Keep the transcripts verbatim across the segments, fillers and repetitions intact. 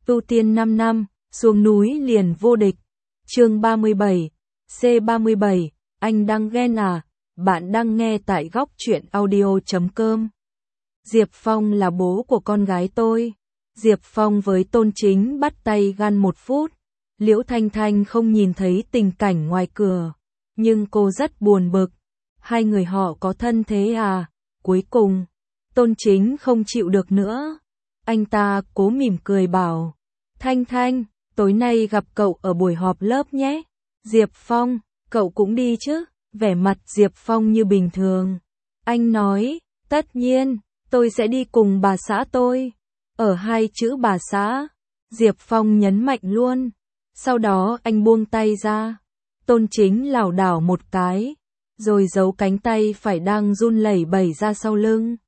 tu tiên năm năm, xuống núi liền vô địch. Chương ba mươi bảy, C ba mươi bảy, anh đang ghen à? Bạn đang nghe tại góc truyện audio chấm com. Diệp Phong là bố của con gái tôi. Diệp Phong với Tôn Chính bắt tay gan một phút. Liễu Thanh Thanh không nhìn thấy tình cảnh ngoài cửa, nhưng cô rất buồn bực. Hai người họ có thân thế à? Cuối cùng, Tôn Chính không chịu được nữa. Anh ta cố mỉm cười bảo, Thanh Thanh, tối nay gặp cậu ở buổi họp lớp nhé. Diệp Phong, cậu cũng đi chứ? Vẻ mặt Diệp Phong như bình thường. Anh nói, tất nhiên, tôi sẽ đi cùng bà xã tôi. Ở hai chữ bà xã, Diệp Phong nhấn mạnh luôn. Sau đó anh buông tay ra. Tôn Chính lảo đảo một cái, rồi giấu cánh tay phải đang run lẩy bẩy ra sau lưng.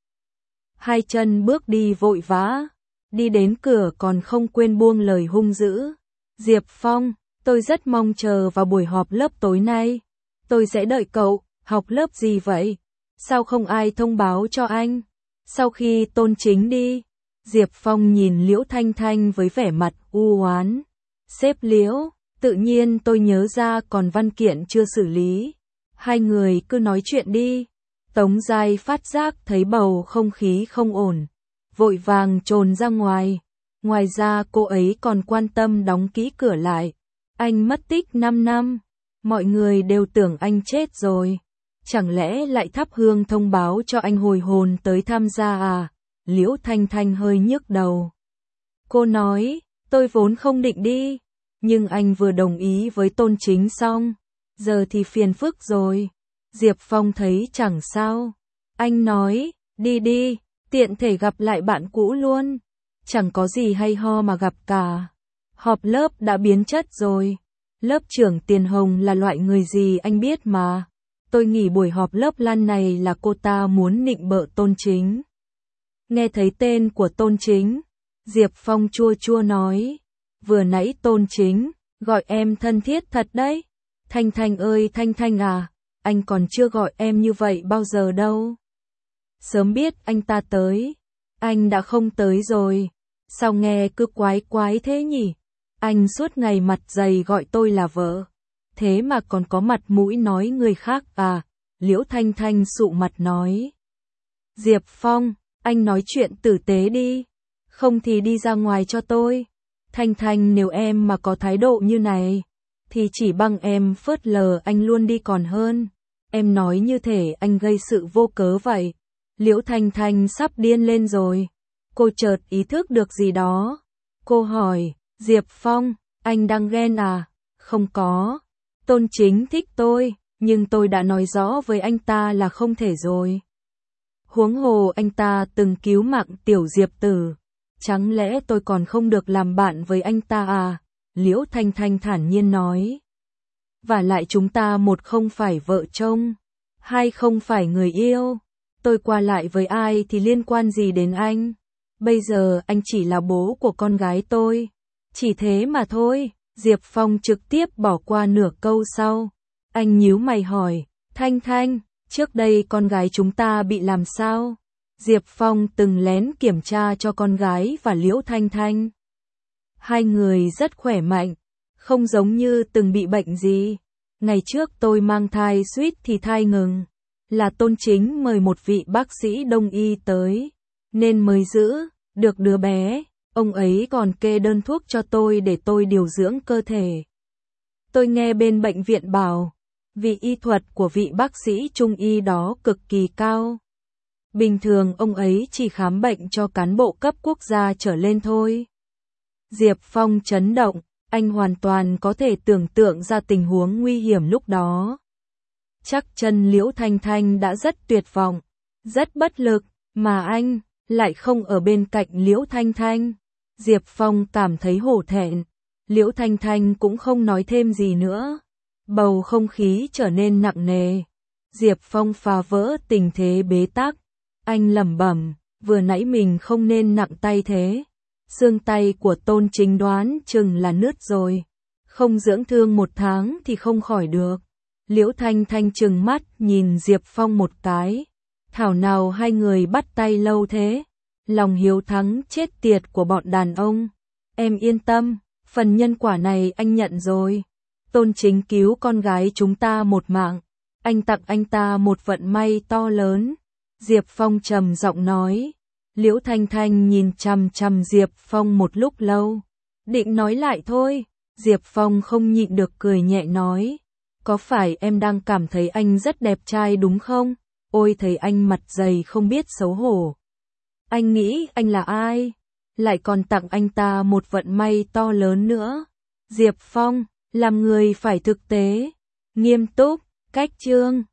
Hai chân bước đi vội vã, đi đến cửa còn không quên buông lời hung dữ. Diệp Phong, tôi rất mong chờ vào buổi họp lớp tối nay. Tôi sẽ đợi cậu. Học lớp gì vậy? Sao không ai thông báo cho anh? Sau khi Tôn Chính đi, Diệp Phong nhìn Liễu Thanh Thanh với vẻ mặt u oán. Sếp Liễu, tự nhiên tôi nhớ ra còn văn kiện chưa xử lý. Hai người cứ nói chuyện đi. Tống Giai phát giác thấy bầu không khí không ổn, vội vàng trồn ra ngoài. Ngoài ra cô ấy còn quan tâm đóng kỹ cửa lại. Anh mất tích năm năm, mọi người đều tưởng anh chết rồi. Chẳng lẽ lại thắp hương thông báo cho anh hồi hồn tới tham gia à? Liễu Thanh Thanh hơi nhức đầu. Cô nói, tôi vốn không định đi, nhưng anh vừa đồng ý với Tôn Chính xong, giờ thì phiền phức rồi. Diệp Phong thấy chẳng sao. Anh nói, đi đi, tiện thể gặp lại bạn cũ luôn. Chẳng có gì hay ho mà gặp cả. Họp lớp đã biến chất rồi. Lớp trưởng Tiền Hồng là loại người gì anh biết mà. Tôi nghĩ buổi họp lớp lan này là cô ta muốn nịnh bợ Tôn Chính. Nghe thấy tên của Tôn Chính, Diệp Phong chua chua nói. Vừa nãy Tôn Chính gọi em thân thiết thật đấy. Thanh Thanh ơi Thanh Thanh à, anh còn chưa gọi em như vậy bao giờ đâu. Sớm biết anh ta tới, anh đã không tới rồi. Sao nghe cứ quái quái thế nhỉ? Anh suốt ngày mặt dày gọi tôi là vợ, thế mà còn có mặt mũi nói người khác à? Liễu Thanh Thanh sụ mặt nói. Diệp Phong, anh nói chuyện tử tế đi, không thì đi ra ngoài cho tôi. Thanh Thanh, nếu em mà có thái độ như này, thì chỉ bằng em phớt lờ anh luôn đi còn hơn. Em nói như thể anh gây sự vô cớ vậy. Liễu Thanh Thanh sắp điên lên rồi. Cô chợt ý thức được gì đó. Cô hỏi, Diệp Phong, anh đang ghen à? Không có. Tôn Chính thích tôi, nhưng tôi đã nói rõ với anh ta là không thể rồi. Huống hồ anh ta từng cứu mạng tiểu Diệp Tử. Chẳng lẽ tôi còn không được làm bạn với anh ta à? Liễu Thanh Thanh thản nhiên nói. Và lại chúng ta một không phải vợ chồng, hai không phải người yêu. Tôi qua lại với ai thì liên quan gì đến anh? Bây giờ anh chỉ là bố của con gái tôi. Chỉ thế mà thôi. Diệp Phong trực tiếp bỏ qua nửa câu sau. Anh nhíu mày hỏi, Thanh Thanh, trước đây con gái chúng ta bị làm sao? Diệp Phong từng lén kiểm tra cho con gái và Liễu Thanh Thanh. Hai người rất khỏe mạnh, không giống như từng bị bệnh gì. Ngày trước tôi mang thai suýt thì thai ngừng. Là Tôn Chính mời một vị bác sĩ đông y tới, nên mới giữ được đứa bé. Ông ấy còn kê đơn thuốc cho tôi để tôi điều dưỡng cơ thể. Tôi nghe bên bệnh viện bảo, vị y thuật của vị bác sĩ trung y đó cực kỳ cao. Bình thường ông ấy chỉ khám bệnh cho cán bộ cấp quốc gia trở lên thôi. Diệp Phong chấn động, anh hoàn toàn có thể tưởng tượng ra tình huống nguy hiểm lúc đó. Chắc chân Liễu Thanh Thanh đã rất tuyệt vọng, rất bất lực, mà anh lại không ở bên cạnh Liễu Thanh Thanh. Diệp Phong cảm thấy hổ thẹn. Liễu Thanh Thanh cũng không nói thêm gì nữa. Bầu không khí trở nên nặng nề. Diệp Phong phá vỡ tình thế bế tắc. Anh lẩm bẩm, vừa nãy mình không nên nặng tay thế. Xương tay của Tôn Chính đoán chừng là nứt rồi. Không dưỡng thương một tháng thì không khỏi được. Liễu Thanh Thanh trừng mắt nhìn Diệp Phong một cái. Thảo nào hai người bắt tay lâu thế. Lòng hiếu thắng chết tiệt của bọn đàn ông. Em yên tâm, phần nhân quả này anh nhận rồi. Tôn Chính cứu con gái chúng ta một mạng, anh tặng anh ta một vận may to lớn. Diệp Phong trầm giọng nói. Liễu Thanh Thanh nhìn chằm chằm Diệp Phong một lúc lâu, định nói lại thôi. Diệp Phong không nhịn được cười nhẹ nói. Có phải em đang cảm thấy anh rất đẹp trai đúng không? Ôi thấy anh mặt dày không biết xấu hổ. Anh nghĩ anh là ai? Lại còn tặng anh ta một vận may to lớn nữa. Diệp Phong, làm người phải thực tế, nghiêm túc, cách chương.